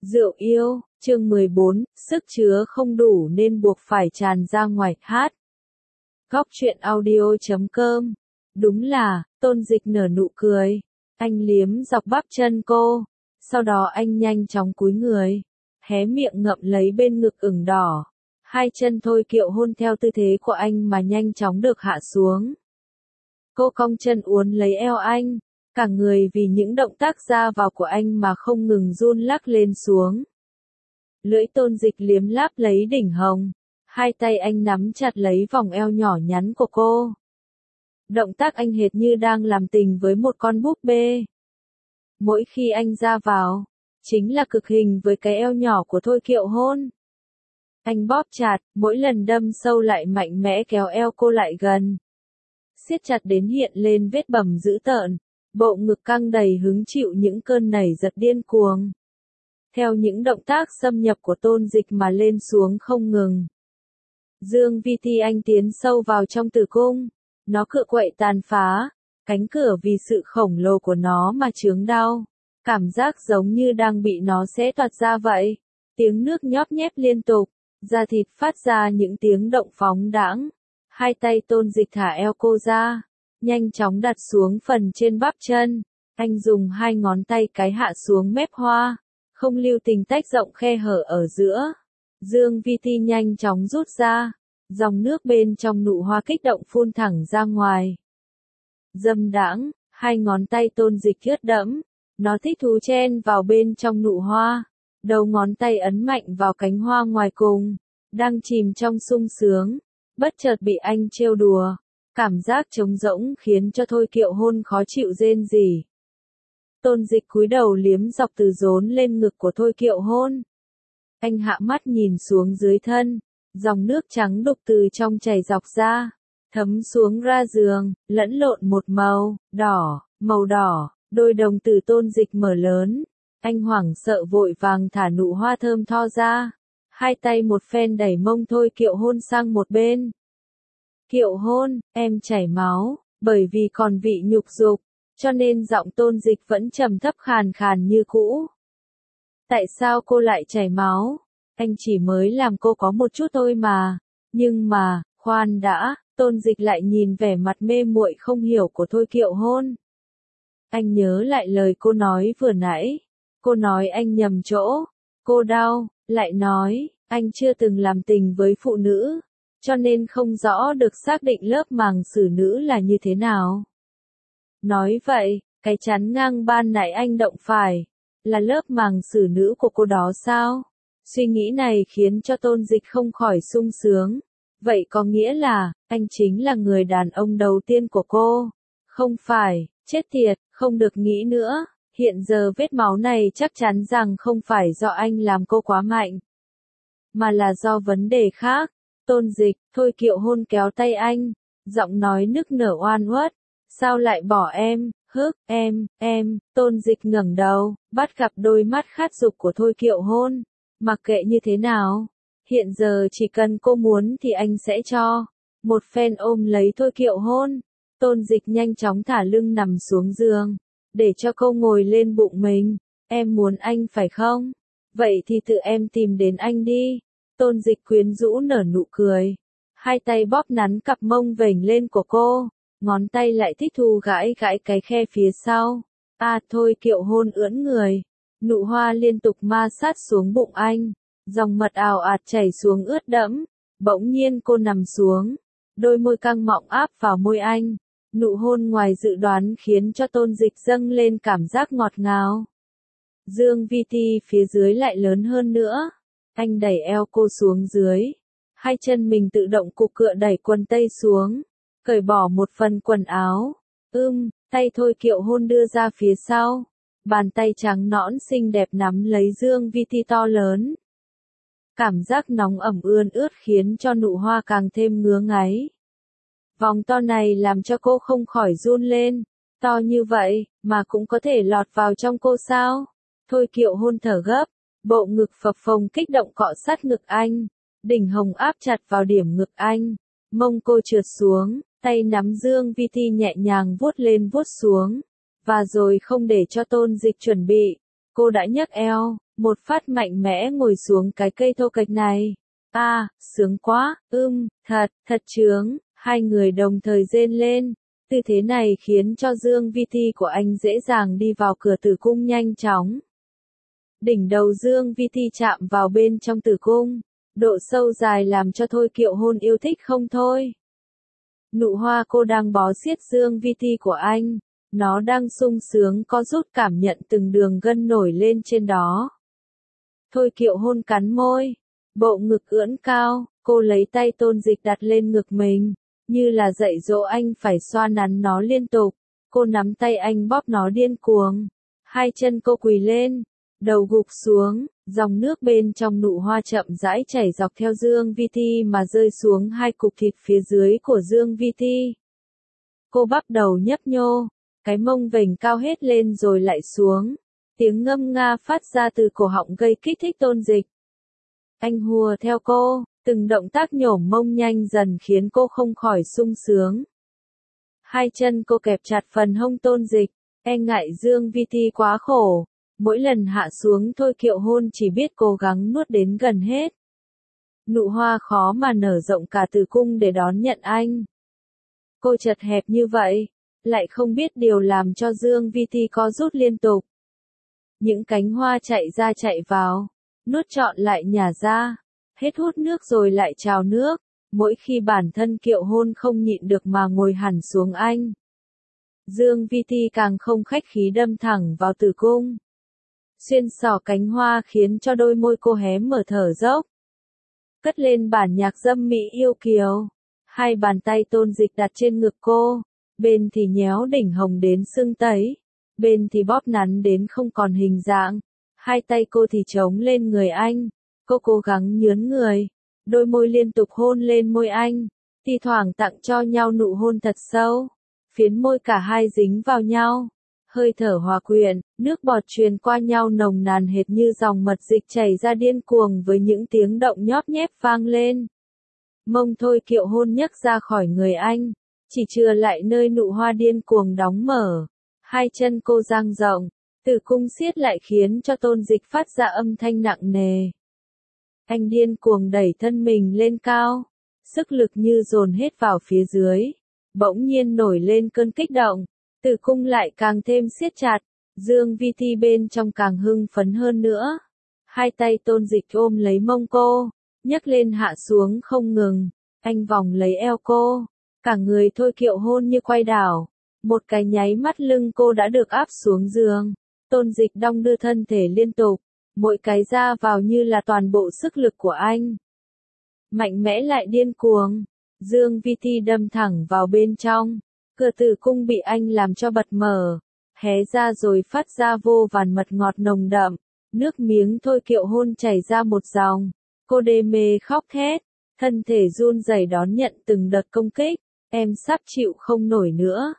Rượu yêu, chương 14, sức chứa không đủ nên buộc phải tràn ra ngoài hát. Góc truyện audio.com. Đúng là, Tôn Dịch nở nụ cười. Anh liếm dọc bắp chân cô. Sau đó anh nhanh chóng cúi người. Hé miệng ngậm lấy bên ngực ửng đỏ. Hai chân Thôi Kiệu hôn theo tư thế của anh mà nhanh chóng được hạ xuống. Cô cong chân uốn lấy eo anh. Cả người vì những động tác ra vào của anh mà không ngừng run lắc lên xuống. Lưỡi Tôn Dịch liếm láp lấy đỉnh hồng. Hai tay anh nắm chặt lấy vòng eo nhỏ nhắn của cô. Động tác anh hệt như đang làm tình với một con búp bê. Mỗi khi anh ra vào, chính là cực hình với cái eo nhỏ của Thôi Kiệu hôn. Anh bóp chặt, mỗi lần đâm sâu lại mạnh mẽ kéo eo cô lại gần. Siết chặt đến hiện lên vết bầm dữ tợn. Bộ ngực căng đầy hứng chịu những cơn nảy giật điên cuồng. Theo những động tác xâm nhập của Tôn Dịch mà lên xuống không ngừng. Dương Vi Ti anh tiến sâu vào trong tử cung. Nó cựa quậy tàn phá. Cánh cửa vì sự khổng lồ của nó mà chướng đau. Cảm giác giống như đang bị nó xé toạc ra vậy. Tiếng nước nhóp nhép liên tục. Da thịt phát ra những tiếng động phóng đãng. Hai tay Tôn Dịch thả eo cô ra. Nhanh chóng đặt xuống phần trên bắp chân. Anh dùng hai ngón tay cái hạ xuống mép hoa. Không lưu tình tách rộng khe hở ở giữa. Dương Vi Ti nhanh chóng rút ra. Dòng nước bên trong nụ hoa kích động phun thẳng ra ngoài. Dâm đãng, hai ngón tay Tôn Dịch ướt đẫm. Nó thích thú chen vào bên trong nụ hoa. Đầu ngón tay ấn mạnh vào cánh hoa ngoài cùng. Đang chìm trong sung sướng. Bất chợt bị anh trêu đùa. Cảm giác trống rỗng khiến cho Thôi Kiệu hôn khó chịu rên rỉ. Tôn Dịch cúi đầu liếm dọc từ rốn lên ngực của Thôi Kiệu hôn. Anh hạ mắt nhìn xuống dưới thân. Dòng nước trắng đục từ trong chảy dọc ra. Thấm xuống ra giường, lẫn lộn một màu, đỏ, màu đỏ. Đôi đồng tử Tôn Dịch mở lớn. Anh hoảng sợ vội vàng thả nụ hoa thơm tho ra. Hai tay một phen đẩy mông Thôi Kiệu hôn sang một bên. Kiệu hôn, em chảy máu, bởi vì còn vị nhục dục, cho nên giọng Tôn Dịch vẫn trầm thấp khàn khàn như cũ. Tại sao cô lại chảy máu? Anh chỉ mới làm cô có một chút thôi mà. Nhưng mà, khoan đã, Tôn Dịch lại nhìn vẻ mặt mê muội không hiểu của Thôi Kiệu hôn. Anh nhớ lại lời cô nói vừa nãy. Cô nói anh nhầm chỗ. Cô đau, lại nói, anh chưa từng làm tình với phụ nữ. Cho nên không rõ được xác định lớp màng xử nữ là như thế nào. Nói vậy, cái chắn ngang ban nãy anh động phải, là lớp màng xử nữ của cô đó sao? Suy nghĩ này khiến cho Tôn Dịch không khỏi sung sướng. Vậy có nghĩa là, anh chính là người đàn ông đầu tiên của cô. Không phải, chết tiệt, không được nghĩ nữa. Hiện giờ vết máu này chắc chắn rằng không phải do anh làm cô quá mạnh, mà là do vấn đề khác. Tôn Dịch, Thôi Kiệu hôn kéo tay anh, giọng nói nức nở oan uất. Sao lại bỏ em, hức, em, Tôn Dịch ngẩng đầu, bắt gặp đôi mắt khát dục của Thôi Kiệu hôn. Mặc kệ như thế nào, hiện giờ chỉ cần cô muốn thì anh sẽ cho. Một phen ôm lấy Thôi Kiệu hôn, Tôn Dịch nhanh chóng thả lưng nằm xuống giường, để cho cô ngồi lên bụng mình. Em muốn anh phải không? Vậy thì tự em tìm đến anh đi. Tôn Dịch quyến rũ nở nụ cười. Hai tay bóp nắn cặp mông vểnh lên của cô. Ngón tay lại thích thú gãi gãi cái khe phía sau. Thôi Kiệu hôn ưỡn người. Nụ hoa liên tục ma sát xuống bụng anh. Dòng mật ào ạt chảy xuống ướt đẫm. Bỗng nhiên cô nằm xuống. Đôi môi căng mọng áp vào môi anh. Nụ hôn ngoài dự đoán khiến cho Tôn Dịch dâng lên cảm giác ngọt ngào. Dương Vi Ti phía dưới lại lớn hơn nữa. Anh đẩy eo cô xuống dưới. Hai chân mình tự động cục cựa đẩy quần tây xuống. Cởi bỏ một phần quần áo. Tay Thôi Kiệu hôn đưa ra phía sau. Bàn tay trắng nõn xinh đẹp nắm lấy Dương Vi Ti to lớn. Cảm giác nóng ẩm ươn ướt khiến cho nụ hoa càng thêm ngứa ngáy. Vòng to này làm cho cô không khỏi run lên. To như vậy, mà cũng có thể lọt vào trong cô sao? Thôi Kiệu hôn thở gấp. Bộ ngực phập phồng kích động cọ sát ngực anh. Đỉnh hồng áp chặt vào điểm ngực anh. Mông cô trượt xuống, tay nắm Dương Vi Ti nhẹ nhàng vuốt lên vuốt xuống. Và rồi không để cho Tôn Dịch chuẩn bị. Cô đã nhấc eo, một phát mạnh mẽ ngồi xuống cái cây thô kệch này. Sướng quá, thật chướng, hai người đồng thời rên lên. Tư thế này khiến cho Dương Vi Thi của anh dễ dàng đi vào cửa tử cung nhanh chóng. Đỉnh đầu Dương Vi Thi chạm vào bên trong tử cung, độ sâu dài làm cho Thôi Kiệu Hôn yêu thích không thôi. Nụ hoa cô đang bó xiết Dương Vi Thi của anh, nó đang sung sướng có rút cảm nhận từng đường gân nổi lên trên đó. Thôi Kiệu Hôn cắn môi, bộ ngực ưỡn cao, cô lấy tay Tôn Dịch đặt lên ngực mình, như là dạy dỗ anh phải xoa nắn nó liên tục. Cô nắm tay anh bóp nó điên cuồng. Hai chân cô quỳ lên, đầu gục xuống, dòng nước bên trong nụ hoa chậm rãi chảy dọc theo Dương Vi Thi mà rơi xuống hai cục thịt phía dưới của Dương Vi Thi. Cô bắp đầu nhấp nhô, cái mông vểnh cao hết lên rồi lại xuống. Tiếng ngâm nga phát ra từ cổ họng gây kích thích Tôn Dịch. Anh hùa theo cô, từng động tác nhổm mông nhanh dần khiến cô không khỏi sung sướng. Hai chân cô kẹp chặt phần hông Tôn Dịch, e ngại Dương Vi Thi quá khổ. Mỗi lần hạ xuống Thôi Kiệu Hôn chỉ biết cố gắng nuốt đến gần hết. Nụ hoa khó mà nở rộng cả tử cung để đón nhận anh. Cô chật hẹp như vậy, lại không biết điều làm cho Dương Vi Thi co rút liên tục. Những cánh hoa chạy ra chạy vào, nuốt trọn lại nhả ra, hết hút nước rồi lại trào nước, mỗi khi bản thân Kiệu Hôn không nhịn được mà ngồi hẳn xuống anh. Dương Vi Thi càng không khách khí đâm thẳng vào tử cung. Xuyên xỏ cánh hoa khiến cho đôi môi cô hé mở thở dốc. Cất lên bản nhạc dâm mỹ yêu kiều. Hai bàn tay Tôn Dịch đặt trên ngực cô, bên thì nhéo đỉnh hồng đến sưng tấy, bên thì bóp nắn đến không còn hình dạng. Hai tay cô thì chống lên người anh, cô cố gắng nhướn người, đôi môi liên tục hôn lên môi anh, thi thoảng tặng cho nhau nụ hôn thật sâu, phiến môi cả hai dính vào nhau. Hơi thở hòa quyện, nước bọt truyền qua nhau nồng nàn hệt như dòng mật dịch chảy ra điên cuồng với những tiếng động nhóp nhép vang lên. Mông Thôi Kiệu Hôn nhấc ra khỏi người anh, chỉ chừa lại nơi nụ hoa điên cuồng đóng mở. Hai chân cô dang rộng, tử cung siết lại khiến cho Tôn Dịch phát ra âm thanh nặng nề. Anh điên cuồng đẩy thân mình lên cao, sức lực như dồn hết vào phía dưới, bỗng nhiên nổi lên cơn kích động. Tử cung lại càng thêm siết chặt, Dương Vi Thi bên trong càng hưng phấn hơn nữa. Hai tay Tôn Dịch ôm lấy mông cô, nhấc lên hạ xuống không ngừng, anh vòng lấy eo cô, cả người Thôi Kiệu Hôn như quay đảo. Một cái nháy mắt lưng cô đã được áp xuống giường, Tôn Dịch đong đưa thân thể liên tục, mỗi cái ra vào như là toàn bộ sức lực của anh. Mạnh mẽ lại điên cuồng, Dương Vi Thi đâm thẳng vào bên trong. Cửa tử cung bị anh làm cho bật mở, hé ra rồi phát ra vô vàn mật ngọt nồng đậm, nước miếng Thôi Kiệu Hôn chảy ra một dòng, cô đê mê khóc thét, thân thể run rẩy đón nhận từng đợt công kích, em sắp chịu không nổi nữa.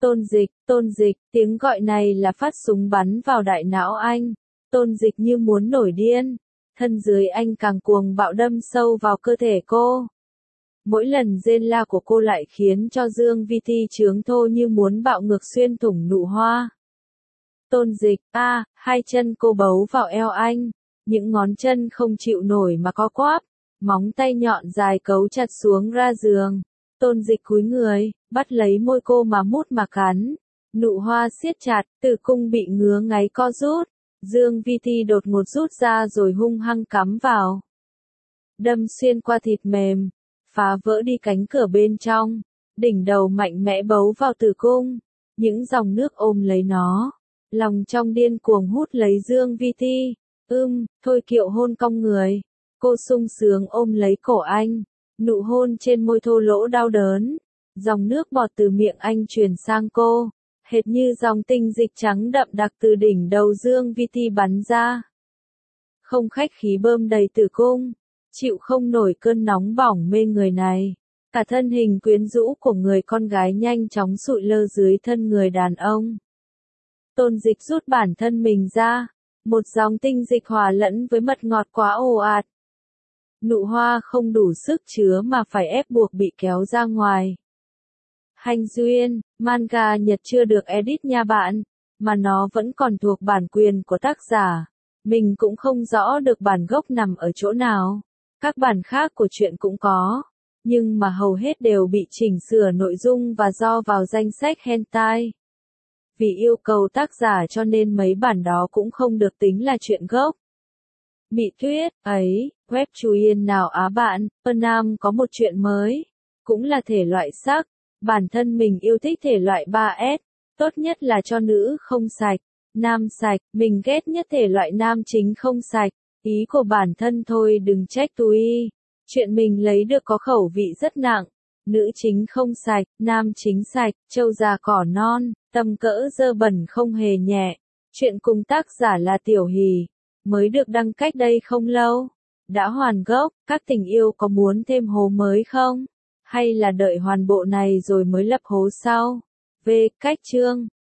Tôn Dịch, tiếng gọi này là phát súng bắn vào đại não anh, Tôn Dịch như muốn nổi điên, thân dưới anh càng cuồng bạo đâm sâu vào cơ thể cô. Mỗi lần rên la của cô lại khiến cho Dương Vi Thi trướng thô như muốn bạo ngược xuyên thủng nụ hoa. Tôn Dịch, hai chân cô bấu vào eo anh, những ngón chân không chịu nổi mà co quắp, móng tay nhọn dài cấu chặt xuống ra giường. Tôn Dịch cúi người, bắt lấy môi cô mà mút mà cắn. Nụ hoa siết chặt, tử cung bị ngứa ngáy co rút. Dương Vi Thi đột ngột rút ra rồi hung hăng cắm vào. Đâm xuyên qua thịt mềm, phá vỡ đi cánh cửa bên trong, đỉnh đầu mạnh mẽ bấu vào tử cung, những dòng nước ôm lấy nó, lòng trong điên cuồng hút lấy Dương Vi Thi. Thôi Kiệu Hôn cong người, cô sung sướng ôm lấy cổ anh, nụ hôn trên môi thô lỗ đau đớn, dòng nước bọt từ miệng anh truyền sang cô, hệt như dòng tinh dịch trắng đậm đặc từ đỉnh đầu Dương Vi Thi bắn ra. Không khách khí bơm đầy tử cung. Chịu không nổi cơn nóng bỏng mê người này, cả thân hình quyến rũ của người con gái nhanh chóng sụi lơ dưới thân người đàn ông. Tôn Dịch rút bản thân mình ra, một dòng tinh dịch hòa lẫn với mật ngọt quá ồ ạt. Nụ hoa không đủ sức chứa mà phải ép buộc bị kéo ra ngoài. Hành duyên, manga Nhật chưa được edit nha bạn, mà nó vẫn còn thuộc bản quyền của tác giả. Mình cũng không rõ được bản gốc nằm ở chỗ nào. Các bản khác của truyện cũng có, nhưng mà hầu hết đều bị chỉnh sửa nội dung và do vào danh sách hentai. Vì yêu cầu tác giả cho nên mấy bản đó cũng không được tính là truyện gốc. Mị Tuyết, ấy, web chú yên nào á bạn, Nam có một truyện mới, cũng là thể loại sắc, bản thân mình yêu thích thể loại 3S, tốt nhất là cho nữ không sạch, nam sạch, mình ghét nhất thể loại nam chính không sạch, ý của bản thân thôi đừng trách túi. Chuyện mình lấy được có khẩu vị rất nặng, nữ chính không sạch, nam chính sạch, trâu già cỏ non, tầm cỡ dơ bẩn không hề nhẹ. Chuyện cùng tác giả là Tiểu Hỷ, mới được đăng cách đây không lâu. Đã hoàn gốc, các tình yêu có muốn thêm hố mới không? Hay là đợi hoàn bộ này rồi mới lập hố sau? V. Cách chương